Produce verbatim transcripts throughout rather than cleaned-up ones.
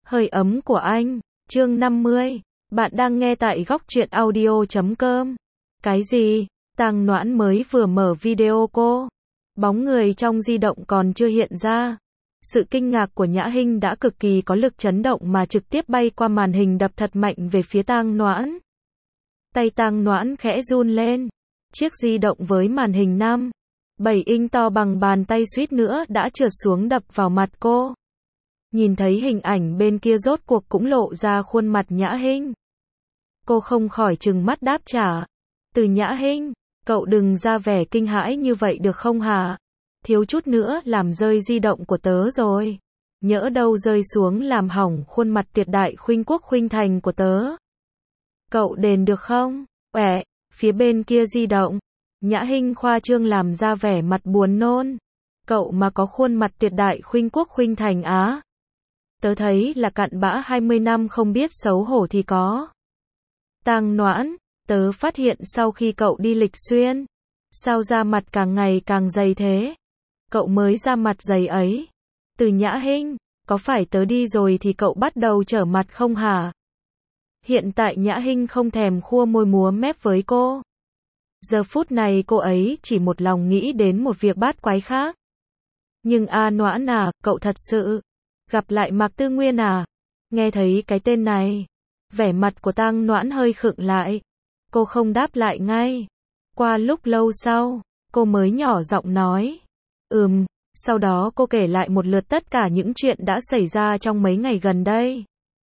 Hơi ấm của anh, chương năm mươi. Bạn đang nghe tại góc truyện audio chấm com. Cái gì? Tang Noãn mới vừa mở video cô. Bóng người trong di động còn chưa hiện ra. Sự kinh ngạc của Nhã Hinh đã cực kỳ có lực chấn động mà trực tiếp bay qua màn hình đập thật mạnh về phía Tang Noãn. Tay Tang Noãn khẽ run lên. Chiếc di động với màn hình năm, bảy inch to bằng bàn tay suýt nữa đã trượt xuống đập vào mặt cô. Nhìn thấy hình ảnh bên kia rốt cuộc cũng lộ ra khuôn mặt Nhã Hinh. Cô không khỏi trừng mắt đáp trả. Từ Nhã Hinh, cậu đừng ra vẻ kinh hãi như vậy được không hả? Thiếu chút nữa làm rơi di động của tớ rồi. Nhỡ đâu rơi xuống làm hỏng khuôn mặt tuyệt đại khuynh quốc khuynh thành của tớ. Cậu đền được không? Uể, phía bên kia di động. Nhã Hinh khoa trương làm ra vẻ mặt buồn nôn. Cậu mà có khuôn mặt tuyệt đại khuynh quốc khuynh thành á. Tớ thấy là cặn bã hai mươi năm không biết xấu hổ thì có. Tang Noãn, tớ phát hiện sau khi cậu đi Lịch Xuyên, sao da mặt càng ngày càng dày thế? Cậu mới da mặt dày ấy. Từ Nhã Hinh, có phải tớ đi rồi thì cậu bắt đầu trở mặt không hả? Hiện tại Nhã Hinh không thèm khua môi múa mép với cô. Giờ phút này cô ấy chỉ một lòng nghĩ đến một việc bát quái khác. Nhưng a Noãn à, cậu thật sự gặp lại Mạc Tư Nguyên à? Nghe thấy cái tên này, vẻ mặt của Tang Noãn hơi khựng lại. Cô không đáp lại ngay. Qua lúc lâu sau, cô mới nhỏ giọng nói. Ừm, sau đó cô kể lại một lượt tất cả những chuyện đã xảy ra trong mấy ngày gần đây.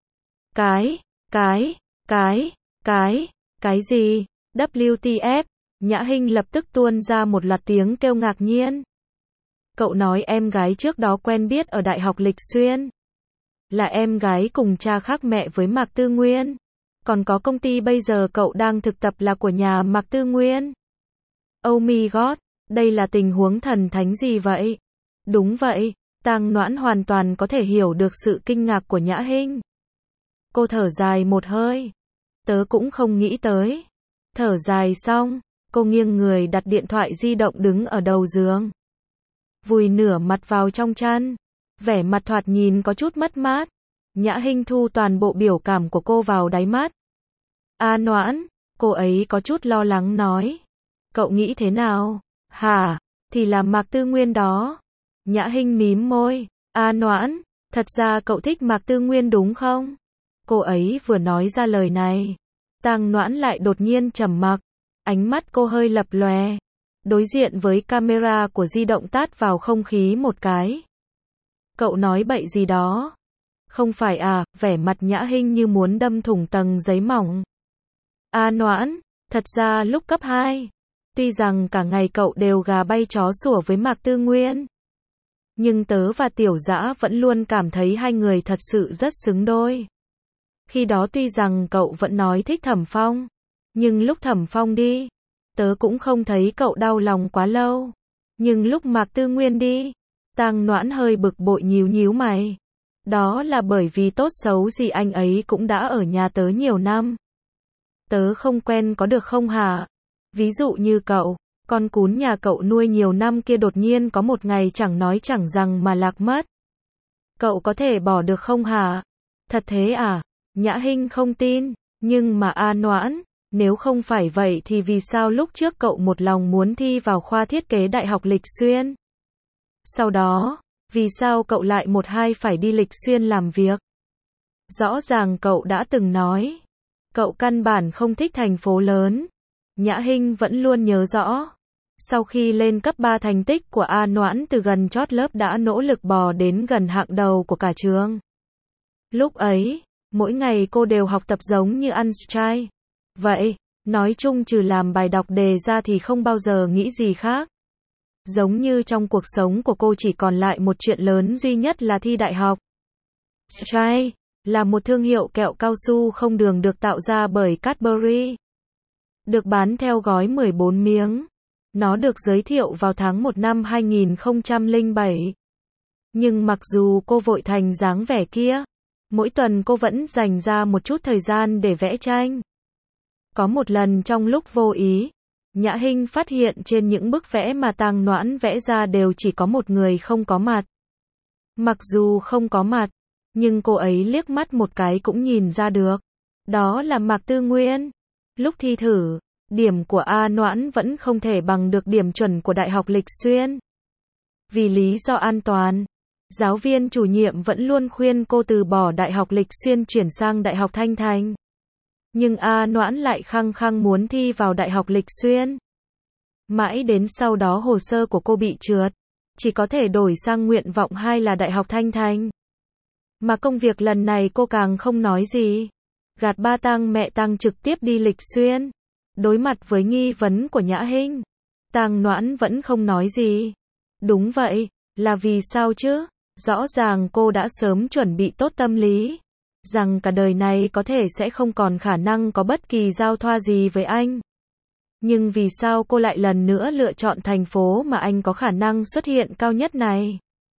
Cái, cái, cái, cái, cái gì? vê kép tê, Nhã Hinh lập tức tuôn ra một loạt tiếng kêu ngạc nhiên. Cậu nói em gái trước đó quen biết ở Đại học Lịch Xuyên. Là em gái cùng cha khác mẹ với Mạc Tư Nguyên. Còn có công ty bây giờ cậu đang thực tập là của nhà Mạc Tư Nguyên. Oh my god, đây là tình huống thần thánh gì vậy? Đúng vậy, Tang Noãn hoàn toàn có thể hiểu được sự kinh ngạc của Nhã Hinh. Cô thở dài một hơi. Tớ cũng không nghĩ tới. Thở dài xong, cô nghiêng người đặt điện thoại di động đứng ở đầu giường. Vùi nửa mặt vào trong chăn. Vẻ mặt thoạt nhìn có chút mất mát. Nhã Hinh thu toàn bộ biểu cảm của cô vào đáy mắt. A Noãn, cô ấy có chút lo lắng nói. Cậu nghĩ thế nào? Hả? Thì là Mạc Tư Nguyên đó. Nhã Hinh mím môi. A Noãn, thật ra cậu thích Mạc Tư Nguyên đúng không? Cô ấy vừa nói ra lời này. Tang Noãn lại đột nhiên trầm mặc. Ánh mắt cô hơi lập lòe. Đối diện với camera của di động tát vào không khí một cái. Cậu nói bậy gì đó? Không phải à, vẻ mặt Nhã Hinh như muốn đâm thủng tầng giấy mỏng. A Noãn, thật ra lúc cấp hai, tuy rằng cả ngày cậu đều gà bay chó sủa với Mạc Tư Nguyên, nhưng tớ và Tiểu Dã vẫn luôn cảm thấy hai người thật sự rất xứng đôi. Khi đó tuy rằng cậu vẫn nói thích Thẩm Phong, nhưng lúc Thẩm Phong đi, tớ cũng không thấy cậu đau lòng quá lâu. Nhưng lúc Mạc Tư Nguyên đi, Tang Noãn hơi bực bội nhíu nhíu mày. Đó là bởi vì tốt xấu gì anh ấy cũng đã ở nhà tớ nhiều năm. Tớ không quen có được không hả? Ví dụ như cậu, con cún nhà cậu nuôi nhiều năm kia đột nhiên có một ngày chẳng nói chẳng rằng mà lạc mất. Cậu có thể bỏ được không hả? Thật thế à? Nhã Hinh không tin, nhưng mà A Noãn, nếu không phải vậy thì vì sao lúc trước cậu một lòng muốn thi vào khoa thiết kế Đại học Lịch Xuyên? Sau đó, vì sao cậu lại một hai phải đi Lịch Xuyên làm việc? Rõ ràng cậu đã từng nói, cậu căn bản không thích thành phố lớn. Nhã Hinh vẫn luôn nhớ rõ. Sau khi lên cấp ba thành tích của A Noãn từ gần chót lớp đã nỗ lực bò đến gần hạng đầu của cả trường. Lúc ấy, mỗi ngày cô đều học tập giống như ăn chay. Vậy, nói chung trừ làm bài đọc đề ra thì không bao giờ nghĩ gì khác. Giống như trong cuộc sống của cô chỉ còn lại một chuyện lớn duy nhất là thi đại học. Chay là một thương hiệu kẹo cao su không đường được tạo ra bởi Cadbury. Được bán theo gói mười bốn miếng. Nó được giới thiệu vào tháng một năm hai nghìn không trăm lẻ bảy. Nhưng mặc dù cô vội thành dáng vẻ kia, mỗi tuần cô vẫn dành ra một chút thời gian để vẽ tranh. Có một lần trong lúc vô ý, Nhã Hinh phát hiện trên những bức vẽ mà Tang Noãn vẽ ra đều chỉ có một người không có mặt. Mặc dù không có mặt, Nhưng cô ấy liếc mắt một cái cũng nhìn ra được. Đó là Mạc Tư Nguyên. Lúc thi thử, điểm của A Noãn vẫn không thể bằng được điểm chuẩn của Đại học Lịch Xuyên. Vì lý do an toàn, giáo viên chủ nhiệm vẫn luôn khuyên cô từ bỏ Đại học Lịch Xuyên chuyển sang Đại học Thanh Thành. Nhưng A Noãn lại khăng khăng muốn thi vào Đại học Lịch Xuyên. Mãi đến sau đó hồ sơ của cô bị trượt, chỉ có thể đổi sang nguyện vọng hai là Đại học Thanh Thành. Mà công việc lần này cô càng không nói gì. Gạt ba Tang mẹ Tang trực tiếp đi Lịch Xuyên. Đối mặt với nghi vấn của Nhã Hinh, Tang Noãn vẫn không nói gì. Đúng vậy, là vì sao chứ? Rõ ràng cô đã sớm chuẩn bị tốt tâm lý, rằng cả đời này có thể sẽ không còn khả năng có bất kỳ giao thoa gì với anh. Nhưng vì sao cô lại lần nữa lựa chọn thành phố mà anh có khả năng xuất hiện cao nhất này?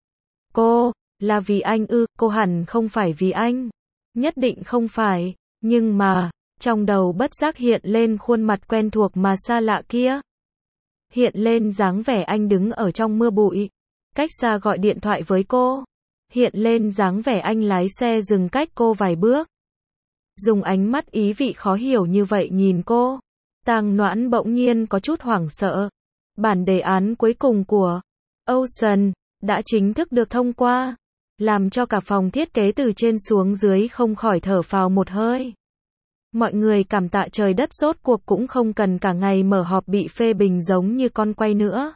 Cô, là vì anh ư? Cô hẳn không phải vì anh. Nhất định không phải, nhưng mà, trong đầu bất giác hiện lên khuôn mặt quen thuộc mà xa lạ kia. Hiện lên dáng vẻ anh đứng ở trong mưa bụi, cách xa gọi điện thoại với cô. Hiện lên dáng vẻ anh lái xe dừng cách cô vài bước. Dùng ánh mắt ý vị khó hiểu như vậy nhìn cô. Tang Noãn bỗng nhiên có chút hoảng sợ. Bản đề án cuối cùng của Ocean đã chính thức được thông qua, làm cho cả phòng thiết kế từ trên xuống dưới không khỏi thở phào một hơi. Mọi người cảm tạ trời đất, rốt cuộc cũng không cần cả ngày mở họp bị phê bình giống như con quay nữa.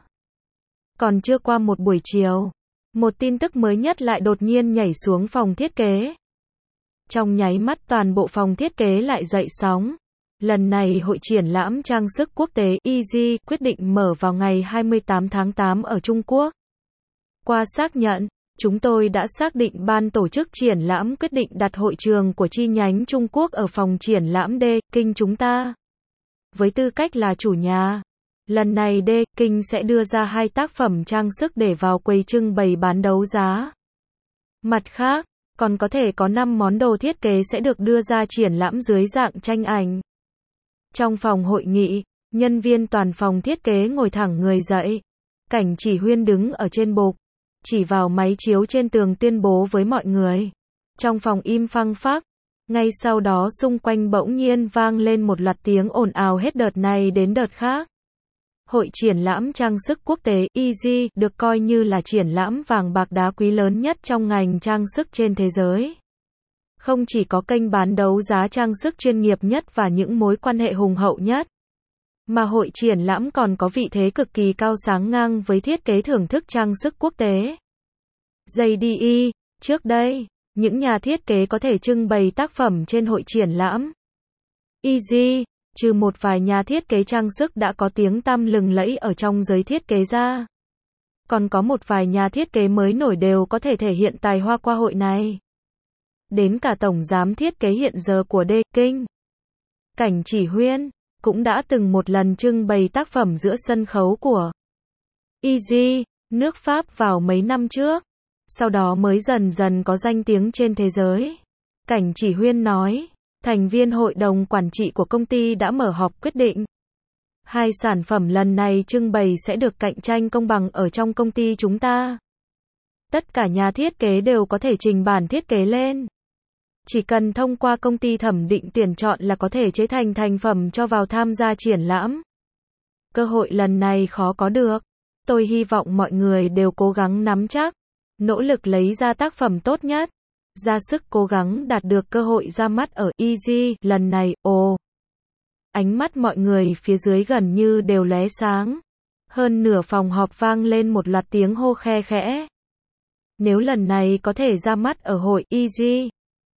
Còn chưa qua một buổi chiều, một tin tức mới nhất lại đột nhiên nhảy xuống phòng thiết kế. Trong nháy mắt toàn bộ phòng thiết kế lại dậy sóng. Lần này hội triển lãm trang sức quốc tế e giê quyết định mở vào ngày hai mươi tám tháng tám ở Trung Quốc. Qua xác nhận, chúng tôi đã xác định ban tổ chức triển lãm quyết định đặt hội trường của chi nhánh Trung Quốc ở phòng triển lãm D Kinh chúng ta. Với tư cách là chủ nhà, lần này D Kinh sẽ đưa ra hai tác phẩm trang sức để vào quầy trưng bày bán đấu giá. Mặt khác, còn có thể có năm món đồ thiết kế sẽ được đưa ra triển lãm dưới dạng tranh ảnh. Trong phòng hội nghị, nhân viên toàn phòng thiết kế ngồi thẳng người dậy. Cảnh Chỉ Huyên đứng ở trên bục, chỉ vào máy chiếu trên tường tuyên bố với mọi người. Trong phòng im phăng phắc. Ngay sau đó xung quanh bỗng nhiên vang lên một loạt tiếng ồn ào hết đợt này đến đợt khác. Hội triển lãm trang sức quốc tế e giê được coi như là triển lãm vàng bạc đá quý lớn nhất trong ngành trang sức trên thế giới. Không chỉ có kênh bán đấu giá trang sức chuyên nghiệp nhất và những mối quan hệ hùng hậu nhất, mà hội triển lãm còn có vị thế cực kỳ cao sáng ngang với thiết kế thưởng thức trang sức quốc tế. gi đê e, trước đây, những nhà thiết kế có thể trưng bày tác phẩm trên hội triển lãm e giê, trừ một vài nhà thiết kế trang sức đã có tiếng tăm lừng lẫy ở trong giới thiết kế ra. Còn có một vài nhà thiết kế mới nổi đều có thể thể hiện tài hoa qua hội này. Đến cả tổng giám thiết kế hiện giờ của D Kinh, Cảnh Chỉ Huyên, cũng đã từng một lần trưng bày tác phẩm giữa sân khấu của e giê, nước Pháp vào mấy năm trước. Sau đó mới dần dần có danh tiếng trên thế giới. Cảnh Chỉ Huyên nói, thành viên hội đồng quản trị của công ty đã mở họp quyết định. Hai sản phẩm lần này trưng bày sẽ được cạnh tranh công bằng ở trong công ty chúng ta. Tất cả nhà thiết kế đều có thể trình bản thiết kế lên. Chỉ cần thông qua công ty thẩm định tuyển chọn là có thể chế thành thành phẩm cho vào tham gia triển lãm. Cơ hội lần này khó có được. Tôi hy vọng mọi người đều cố gắng nắm chắc, nỗ lực lấy ra tác phẩm tốt nhất, ra sức cố gắng đạt được cơ hội ra mắt ở e giê lần này. Ồ! Ánh mắt mọi người phía dưới gần như đều lóe sáng. Hơn nửa phòng họp vang lên một loạt tiếng hô khe khẽ. Nếu lần này có thể ra mắt ở hội e giê,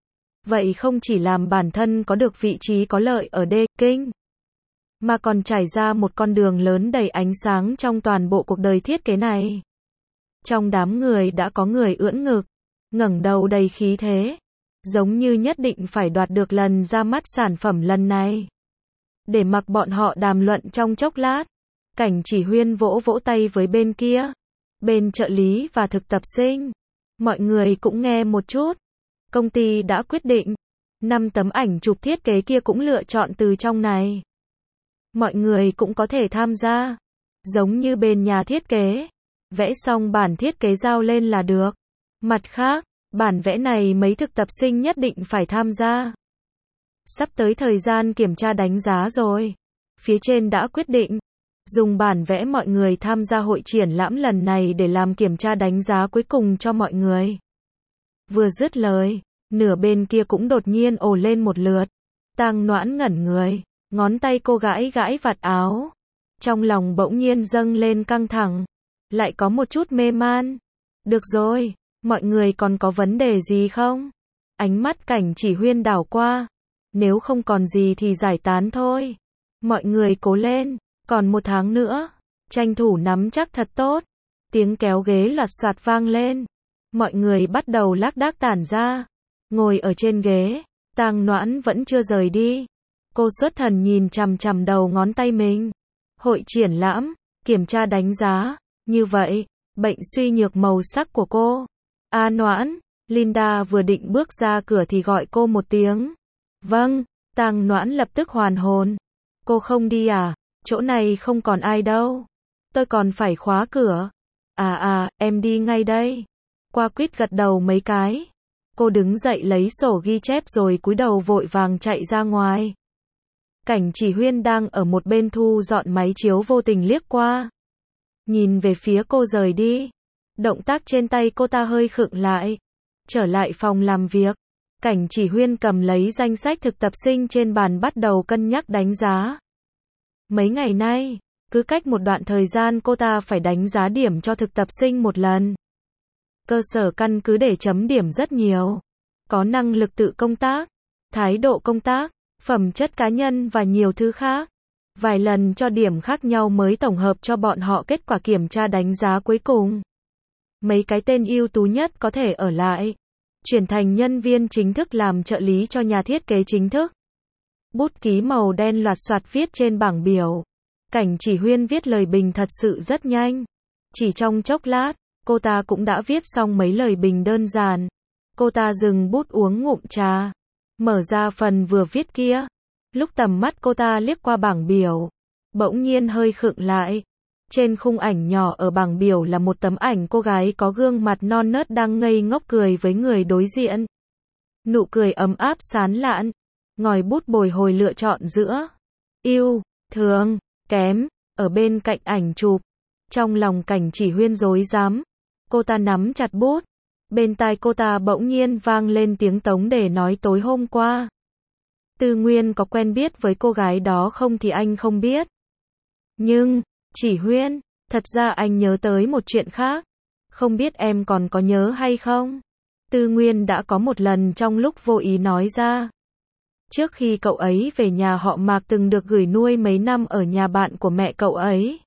vậy không chỉ làm bản thân có được vị trí có lợi ở D Kinh, mà còn trải ra một con đường lớn đầy ánh sáng trong toàn bộ cuộc đời thiết kế này. Trong đám người đã có người ưỡn ngực, ngẩng đầu đầy khí thế, giống như nhất định phải đoạt được lần ra mắt sản phẩm lần này. Để mặc bọn họ đàm luận trong chốc lát, Cảnh Chỉ Huyên vỗ vỗ tay với bên kia, bên trợ lý và thực tập sinh. Mọi người cũng nghe một chút. Công ty đã quyết định, năm tấm ảnh chụp thiết kế kia cũng lựa chọn từ trong này. Mọi người cũng có thể tham gia, giống như bên nhà thiết kế, vẽ xong bản thiết kế giao lên là được. Mặt khác, Bản vẽ này mấy thực tập sinh nhất định phải tham gia. Sắp tới thời gian kiểm tra đánh giá rồi. Phía trên đã quyết định dùng bản vẽ mọi người tham gia hội triển lãm lần này để làm kiểm tra đánh giá cuối cùng cho mọi người. Vừa dứt lời, nửa bên kia cũng đột nhiên ồ lên một lượt. Tang Noãn ngẩn người, ngón tay cô gãi gãi vạt áo. Trong lòng bỗng nhiên dâng lên căng thẳng, lại có một chút mê man. Được rồi, mọi người còn có vấn đề gì không? Ánh mắt Cảnh Chỉ Huyên đảo qua. Nếu không còn gì thì giải tán thôi. Mọi người cố lên, còn một tháng nữa. Tranh thủ nắm chắc thật tốt. Tiếng kéo ghế loạt soạt vang lên. Mọi người bắt đầu lác đác tản ra. Ngồi ở trên ghế, Tang Noãn vẫn chưa rời đi. Cô xuất thần nhìn chằm chằm đầu ngón tay mình. Hội triển lãm, kiểm tra đánh giá. Như vậy, bệnh suy nhược màu sắc của cô. A Noãn, Linda vừa định bước ra cửa thì gọi cô một tiếng. Vâng, Tang Noãn lập tức hoàn hồn. Cô không đi à? Chỗ này không còn ai đâu. Tôi còn phải khóa cửa. À à, em đi ngay đây. Qua quýt gật đầu mấy cái. Cô đứng dậy lấy sổ ghi chép rồi cúi đầu vội vàng chạy ra ngoài. Cảnh Chỉ Huyên đang ở một bên thu dọn máy chiếu vô tình liếc qua. Nhìn về phía cô rời đi. Động tác trên tay cô ta hơi khựng lại. Trở lại phòng làm việc. Cảnh Chỉ Huyên cầm lấy danh sách thực tập sinh trên bàn bắt đầu cân nhắc đánh giá. Mấy ngày nay, cứ cách một đoạn thời gian cô ta phải đánh giá điểm cho thực tập sinh một lần. Cơ sở căn cứ để chấm điểm rất nhiều. Có năng lực tự công tác, thái độ công tác, phẩm chất cá nhân và nhiều thứ khác. Vài lần cho điểm khác nhau mới tổng hợp cho bọn họ kết quả kiểm tra đánh giá cuối cùng. Mấy cái tên ưu tú nhất có thể ở lại. Chuyển thành nhân viên chính thức làm trợ lý cho nhà thiết kế chính thức. Bút ký màu đen loạt soạt viết trên bảng biểu. Cảnh Chỉ Huyên viết lời bình thật sự rất nhanh. Chỉ trong chốc lát, cô ta cũng đã viết xong mấy lời bình đơn giản. Cô ta dừng bút uống ngụm trà. Mở ra phần vừa viết kia. Lúc tầm mắt cô ta liếc qua bảng biểu, bỗng nhiên hơi khựng lại. Trên khung ảnh nhỏ ở bảng biểu là một tấm ảnh cô gái có gương mặt non nớt đang ngây ngốc cười với người đối diện. Nụ cười ấm áp sán lạn. Ngòi bút bồi hồi lựa chọn giữa yêu, thương, kém, ở bên cạnh ảnh chụp. Trong lòng Cảnh Chỉ Huyên rối rắm. Cô ta nắm chặt bút. Bên tai cô ta bỗng nhiên vang lên tiếng Tống Đề nói tối hôm qua. Tư Nguyên có quen biết với cô gái đó không thì anh không biết. Nhưng, Chỉ Huyên, thật ra anh nhớ tới một chuyện khác. Không biết em còn có nhớ hay không? Tư Nguyên đã có một lần trong lúc vô ý nói ra. Trước khi cậu ấy về nhà họ Mạc từng được gửi nuôi mấy năm ở nhà bạn của mẹ cậu ấy.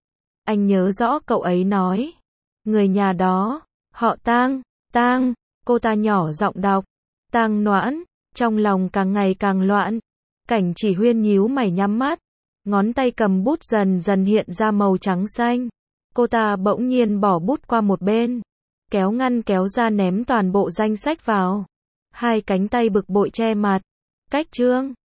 Anh nhớ rõ cậu ấy nói. Người nhà đó, họ Tang, Tang, cô ta nhỏ giọng đọc. Tang Noãn, trong lòng càng ngày càng loạn. Cảnh Chỉ Huyên nhíu mày nhắm mắt. Ngón tay cầm bút dần dần hiện ra màu trắng xanh. Cô ta bỗng nhiên bỏ bút qua một bên. Kéo ngăn kéo ra ném toàn bộ danh sách vào. Hai cánh tay bực bội che mặt. Cách chương.